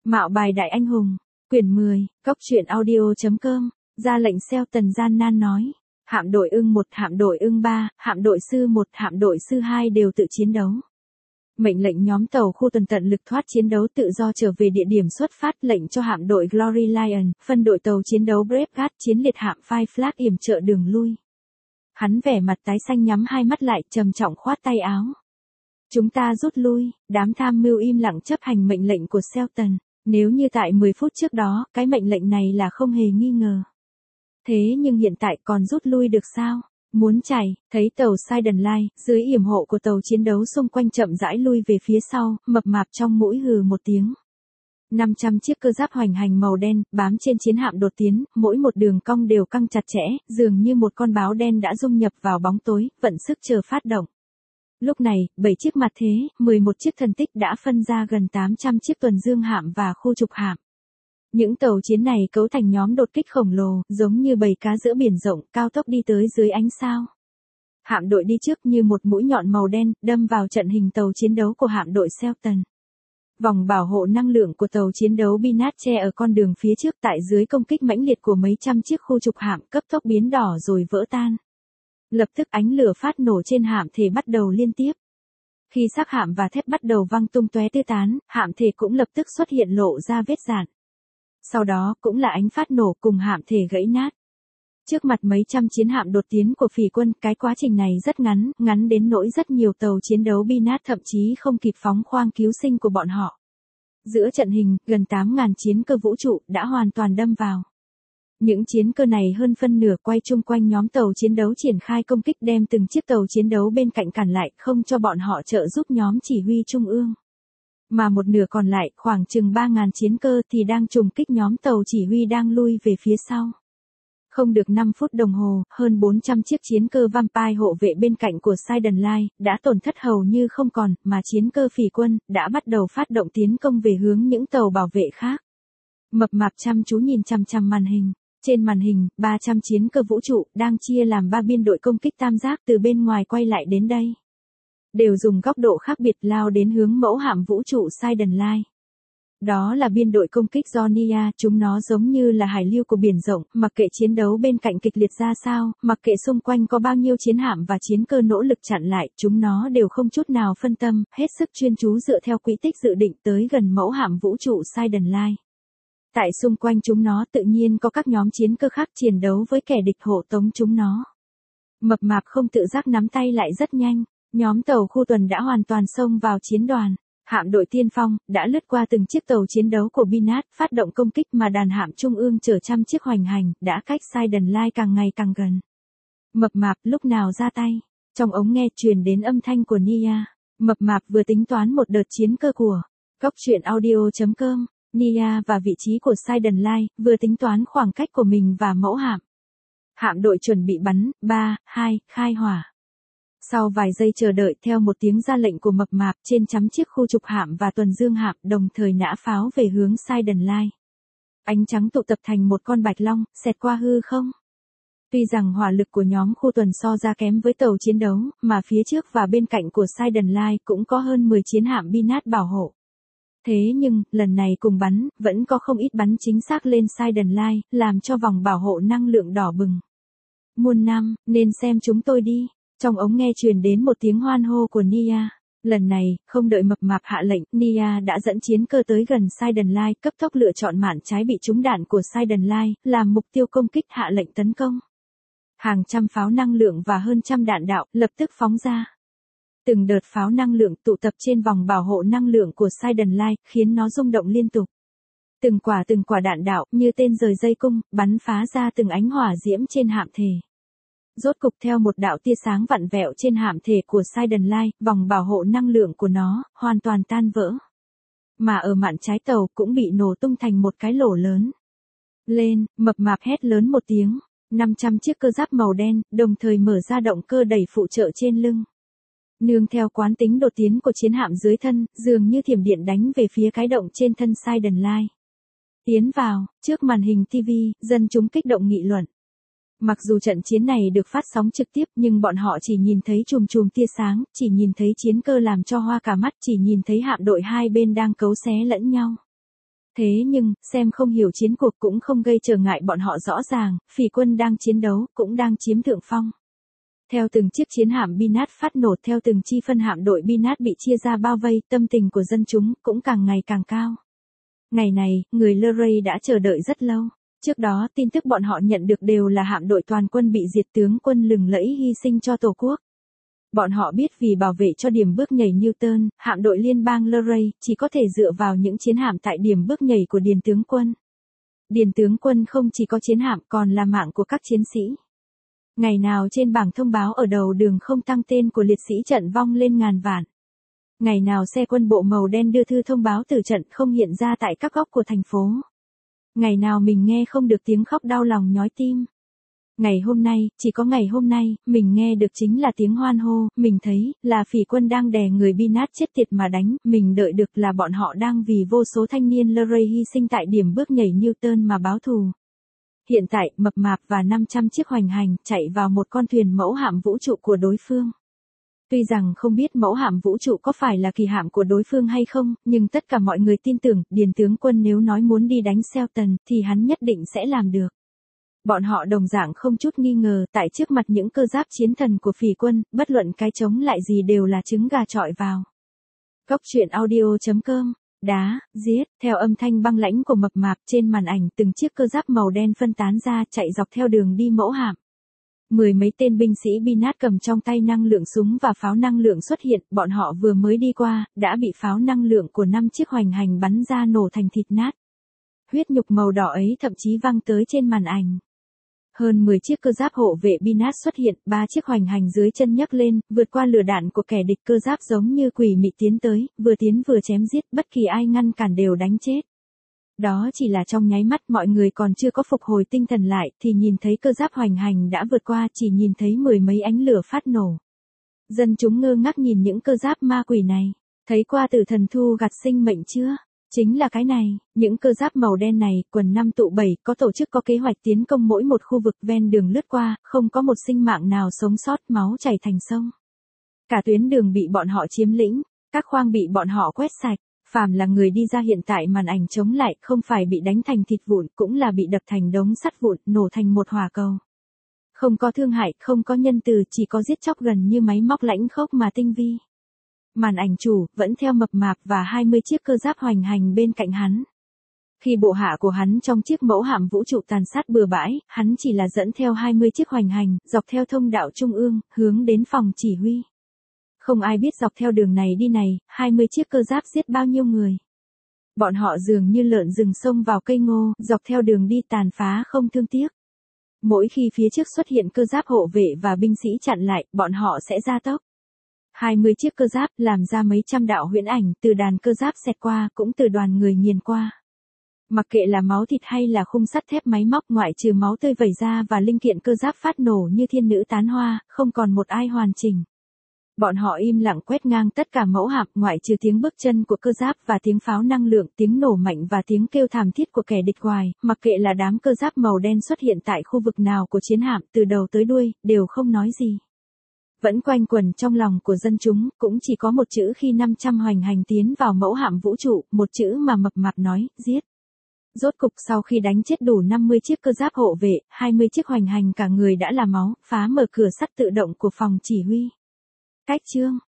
Mạo bài đại anh hùng, quyển 10, Cốc truyện audio.com, ra lệnh Shelton gian nan nói. Hạm đội ưng 1, hạm đội ưng 3, hạm đội sư 1, hạm đội sư 2 đều tự chiến đấu. Mệnh lệnh nhóm tàu khu tuần tận lực thoát chiến đấu tự do trở về địa điểm xuất phát, lệnh cho hạm đội Glory Lion, phân đội tàu chiến đấu Braveheart chiến liệt hạm Five Flag yểm trợ đường lui. Hắn vẻ mặt tái xanh nhắm hai mắt lại, trầm trọng khoát tay áo. Chúng ta rút lui, đám tham mưu im lặng chấp hành mệnh lệnh của Shelton. Nếu như tại 10 phút trước đó, cái mệnh lệnh này là không hề nghi ngờ. Thế nhưng hiện tại còn rút lui được sao? Muốn chạy, thấy tàu Sidon Line, dưới yểm hộ của tàu chiến đấu xung quanh chậm rãi lui về phía sau, mập mạp trong mũi hừ một tiếng. 500 chiếc cơ giáp hoành hành màu đen, bám trên chiến hạm đột tiến, mỗi một đường cong đều căng chặt chẽ, dường như một con báo đen đã dung nhập vào bóng tối, vận sức chờ phát động. Lúc này, 7 chiếc mặt thế, 11 chiếc thần tích đã phân ra gần 800 chiếc tuần dương hạm và khu trục hạm. Những tàu chiến này cấu thành nhóm đột kích khổng lồ, giống như bầy cá giữa biển rộng, cao tốc đi tới dưới ánh sao. Hạm đội đi trước như một mũi nhọn màu đen, đâm vào trận hình tàu chiến đấu của hạm đội Shelton. Vòng bảo hộ năng lượng của tàu chiến đấu Binat che ở con đường phía trước, tại dưới công kích mãnh liệt của mấy trăm chiếc khu trục hạm, cấp tốc biến đỏ rồi vỡ tan. Lập tức ánh lửa phát nổ trên hạm thể bắt đầu liên tiếp. Khi xác hạm và thép bắt đầu văng tung tóe tứ tán, hạm thể cũng lập tức xuất hiện lộ ra vết rạn. Sau đó cũng là ánh phát nổ cùng hạm thể gãy nát. Trước mặt mấy trăm chiến hạm đột tiến của phỉ quân, cái quá trình này rất ngắn, ngắn đến nỗi rất nhiều tàu chiến đấu Binat thậm chí không kịp phóng khoang cứu sinh của bọn họ. Giữa trận hình, gần 8.000 chiến cơ vũ trụ đã hoàn toàn đâm vào. Những chiến cơ này hơn phân nửa quay chung quanh nhóm tàu chiến đấu triển khai công kích, đem từng chiếc tàu chiến đấu bên cạnh cản lại, không cho bọn họ trợ giúp nhóm chỉ huy trung ương. Mà một nửa còn lại, khoảng chừng 3.000 chiến cơ thì đang trùng kích nhóm tàu chỉ huy đang lui về phía sau. Không được 5 phút đồng hồ, hơn 400 chiếc chiến cơ Vampire hộ vệ bên cạnh của Sidon Line đã tổn thất hầu như không còn, mà chiến cơ phỉ quân đã bắt đầu phát động tiến công về hướng những tàu bảo vệ khác. Mập mạp chăm chú nhìn chằm chằm màn hình. Trên màn hình, 300 chiến cơ vũ trụ đang chia làm 3 biên đội công kích tam giác từ bên ngoài quay lại đến đây. Đều dùng góc độ khác biệt lao đến hướng mẫu hạm vũ trụ Sidon Line. Đó là biên đội công kích do Nia, chúng nó giống như là hải lưu của biển rộng, mặc kệ chiến đấu bên cạnh kịch liệt ra sao, mặc kệ xung quanh có bao nhiêu chiến hạm và chiến cơ nỗ lực chặn lại, chúng nó đều không chút nào phân tâm, hết sức chuyên chú dựa theo quỹ tích dự định tới gần mẫu hạm vũ trụ Sidon Line. Tại xung quanh chúng nó tự nhiên có các nhóm chiến cơ khác chiến đấu với kẻ địch hộ tống chúng nó. Mập mạp không tự giác nắm tay lại rất nhanh, nhóm tàu khu tuần đã hoàn toàn xông vào chiến đoàn. Hạm đội tiên phong đã lướt qua từng chiếc tàu chiến đấu của Binat, phát động công kích mà đàn hạm trung ương chở trăm chiếc hoành hành, đã cách Sidon Line càng ngày càng gần. Mập mạp lúc nào ra tay, trong ống nghe truyền đến âm thanh của Nia. Mập mạp vừa tính toán một đợt chiến cơ của Cốc truyện audio.com. Nia và vị trí của Sidon Line, vừa tính toán khoảng cách của mình và mẫu hạm. Hạm đội chuẩn bị bắn, 3, 2, khai hỏa. Sau vài giây chờ đợi theo một tiếng ra lệnh của mập mạp, trên trăm chiếc khu trục hạm và tuần dương hạm đồng thời nã pháo về hướng Sidon Line. Ánh trắng tụ tập thành một con bạch long, xẹt qua hư không. Tuy rằng hỏa lực của nhóm khu tuần so ra kém với tàu chiến đấu, mà phía trước và bên cạnh của Sidon Line cũng có hơn 10 chiến hạm Binat bảo hộ. Thế nhưng, lần này cùng bắn, vẫn có không ít bắn chính xác lên Sidon Line, làm cho vòng bảo hộ năng lượng đỏ bừng. Muôn năm, nên xem chúng tôi đi. Trong ống nghe truyền đến một tiếng hoan hô của Nia. Lần này, không đợi mập mạp hạ lệnh, Nia đã dẫn chiến cơ tới gần Sidon Line, cấp tốc lựa chọn mạn trái bị trúng đạn của Sidon Line, làm mục tiêu công kích, hạ lệnh tấn công. Hàng trăm pháo năng lượng và hơn trăm đạn đạo, lập tức phóng ra. Từng đợt pháo năng lượng tụ tập trên vòng bảo hộ năng lượng của Sidon Line, khiến nó rung động liên tục. Từng quả đạn đạo, như tên rời dây cung, bắn phá ra từng ánh hỏa diễm trên hạm thể. Rốt cục theo một đạo tia sáng vặn vẹo trên hạm thể của Sidon Line, vòng bảo hộ năng lượng của nó hoàn toàn tan vỡ. Mà ở mạn trái tàu cũng bị nổ tung thành một cái lỗ lớn. Lên, mập mạp hét lớn một tiếng, 500 chiếc cơ giáp màu đen, đồng thời mở ra động cơ đẩy phụ trợ trên lưng. Nương theo quán tính đột tiến của chiến hạm dưới thân, dường như thiểm điện đánh về phía cái động trên thân Sidon Line. Tiến vào, trước màn hình TV, dân chúng kích động nghị luận. Mặc dù trận chiến này được phát sóng trực tiếp, nhưng bọn họ chỉ nhìn thấy chùm chùm tia sáng, chỉ nhìn thấy chiến cơ làm cho hoa cả mắt, chỉ nhìn thấy hạm đội hai bên đang cấu xé lẫn nhau. Thế nhưng, xem không hiểu chiến cuộc cũng không gây trở ngại bọn họ rõ ràng, phỉ quân đang chiến đấu, cũng đang chiếm thượng phong. Theo từng chiếc chiến hạm Binat phát nổ, theo từng chi phân hạm đội Binat bị chia ra bao vây, tâm tình của dân chúng cũng càng ngày càng cao. Ngày này, người Luray đã chờ đợi rất lâu. Trước đó, tin tức bọn họ nhận được đều là hạm đội toàn quân bị diệt, tướng quân lừng lẫy hy sinh cho Tổ quốc. Bọn họ biết vì bảo vệ cho điểm bước nhảy Newton, hạm đội liên bang Luray chỉ có thể dựa vào những chiến hạm tại điểm bước nhảy của Điền tướng quân. Điền tướng quân không chỉ có chiến hạm còn là mạng của các chiến sĩ. Ngày nào trên bảng thông báo ở đầu đường không tăng tên của liệt sĩ trận vong lên ngàn vạn. Ngày nào xe quân bộ màu đen đưa thư thông báo tử trận không hiện ra tại các góc của thành phố. Ngày nào mình nghe không được tiếng khóc đau lòng nhói tim. Ngày hôm nay, chỉ có ngày hôm nay, mình nghe được chính là tiếng hoan hô, mình thấy, là phỉ quân đang đè người Binat chết tiệt mà đánh, mình đợi được là bọn họ đang vì vô số thanh niên Luray hy sinh tại điểm bước nhảy Newton mà báo thù. Hiện tại, mập mạp và 500 chiếc hoành hành chạy vào một con thuyền mẫu hạm vũ trụ của đối phương. Tuy rằng không biết mẫu hạm vũ trụ có phải là kỳ hạm của đối phương hay không, nhưng tất cả mọi người tin tưởng, Điền tướng quân nếu nói muốn đi đánh Shelton, thì hắn nhất định sẽ làm được. Bọn họ đồng dạng không chút nghi ngờ, tại trước mặt những cơ giáp chiến thần của phỉ quân, bất luận cái chống lại gì đều là trứng gà chọi vào. Góc truyện audio.com. Đá, giết, theo âm thanh băng lãnh của mập mạp trên màn ảnh, từng chiếc cơ giáp màu đen phân tán ra chạy dọc theo đường đi mẫu hạm. Mười mấy tên binh sĩ Binat cầm trong tay năng lượng súng và pháo năng lượng xuất hiện, bọn họ vừa mới đi qua, đã bị pháo năng lượng của 5 chiếc hoành hành bắn ra nổ thành thịt nát. Huyết nhục màu đỏ ấy thậm chí văng tới trên màn ảnh. Hơn 10 chiếc cơ giáp hộ vệ Binat xuất hiện, 3 chiếc hoành hành dưới chân nhấc lên, vượt qua lửa đạn của kẻ địch, cơ giáp giống như quỷ mị tiến tới, vừa tiến vừa chém giết, bất kỳ ai ngăn cản đều đánh chết. Đó chỉ là trong nháy mắt, mọi người còn chưa có phục hồi tinh thần lại, thì nhìn thấy cơ giáp hoành hành đã vượt qua, chỉ nhìn thấy mười mấy ánh lửa phát nổ. Dân chúng ngơ ngác nhìn những cơ giáp ma quỷ này, thấy qua tử thần thu gặt sinh mệnh chưa? Chính là cái này, những cơ giáp màu đen này, quần 5 tụ 7, có tổ chức có kế hoạch tiến công mỗi một khu vực ven đường lướt qua, không có một sinh mạng nào sống sót, máu chảy thành sông. Cả tuyến đường bị bọn họ chiếm lĩnh, các khoang bị bọn họ quét sạch, phàm là người đi ra hiện tại màn ảnh chống lại, không phải bị đánh thành thịt vụn, cũng là bị đập thành đống sắt vụn, nổ thành một hỏa cầu. Không có thương hại, không có nhân từ, chỉ có giết chóc gần như máy móc lãnh khốc mà tinh vi. Màn ảnh chủ, vẫn theo mập mạp và 20 chiếc cơ giáp hoành hành bên cạnh hắn. Khi bộ hạ của hắn trong chiếc mẫu hạm vũ trụ tàn sát bừa bãi, hắn chỉ là dẫn theo 20 chiếc hoành hành, dọc theo thông đạo trung ương, hướng đến phòng chỉ huy. Không ai biết dọc theo đường này đi này, 20 chiếc cơ giáp giết bao nhiêu người. Bọn họ dường như lợn rừng xông vào cây ngô, dọc theo đường đi tàn phá không thương tiếc. Mỗi khi phía trước xuất hiện cơ giáp hộ vệ và binh sĩ chặn lại, bọn họ sẽ gia tốc. 20 chiếc cơ giáp làm ra mấy trăm đạo huyễn ảnh, từ đàn cơ giáp xẹt qua, cũng từ đoàn người nghiền qua. Mặc kệ là máu thịt hay là khung sắt thép máy móc, ngoại trừ máu tươi vẩy ra và linh kiện cơ giáp phát nổ như thiên nữ tán hoa, không còn một ai hoàn chỉnh. Bọn họ im lặng quét ngang tất cả mẫu hạm, ngoại trừ tiếng bước chân của cơ giáp và tiếng pháo năng lượng, tiếng nổ mạnh và tiếng kêu thảm thiết của kẻ địch ngoài, mặc kệ là đám cơ giáp màu đen xuất hiện tại khu vực nào của chiến hạm, từ đầu tới đuôi, đều không nói gì. Vẫn quanh quẩn trong lòng của dân chúng, cũng chỉ có một chữ khi 500 hoành hành tiến vào mẫu hạm vũ trụ, một chữ mà mập mạp nói, giết. Rốt cục sau khi đánh chết đủ 50 chiếc cơ giáp hộ vệ, 20 chiếc hoành hành cả người đã là máu, phá mở cửa sắt tự động của phòng chỉ huy. Cách chương